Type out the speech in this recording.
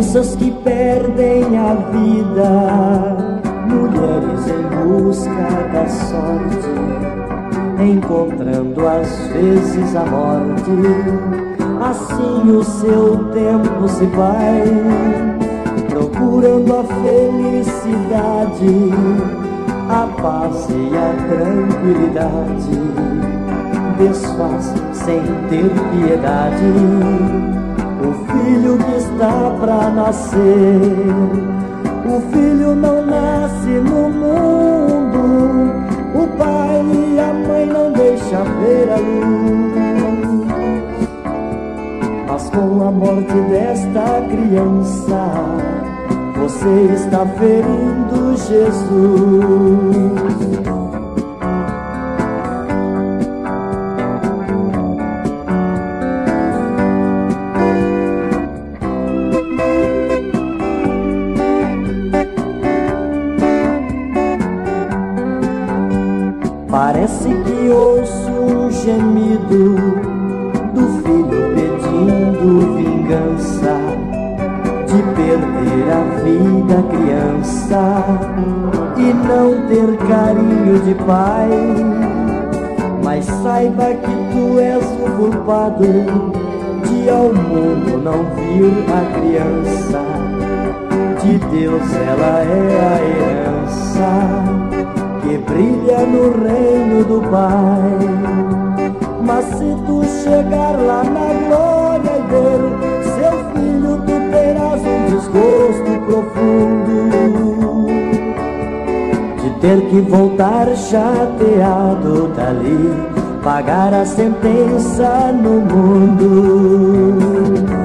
crianças que perdem a vida, mulheres em busca da sorte, encontrando às vezes a morte. Assim o seu tempo se vai, procurando a felicidade, a paz e a tranquilidade, desfaz sem ter piedade o filho que está pra nascer. O filho não nasce no mundo, o pai e a mãe não deixam ver a luz. Mas com a morte desta criança, você está ferindo Jesus. Parece que ouço um gemido do filho pedindo vingança, de perder a vida criança e não ter carinho de pai. Mas saiba que tu és o culpado de ao mundo não vir a criança. De Deus ela é a herança que brilha no reino do Pai. Mas se tu chegar lá na glória e ver seu filho, tu terás um desgosto profundo de ter que voltar chateado dali, pagar a sentença no mundo.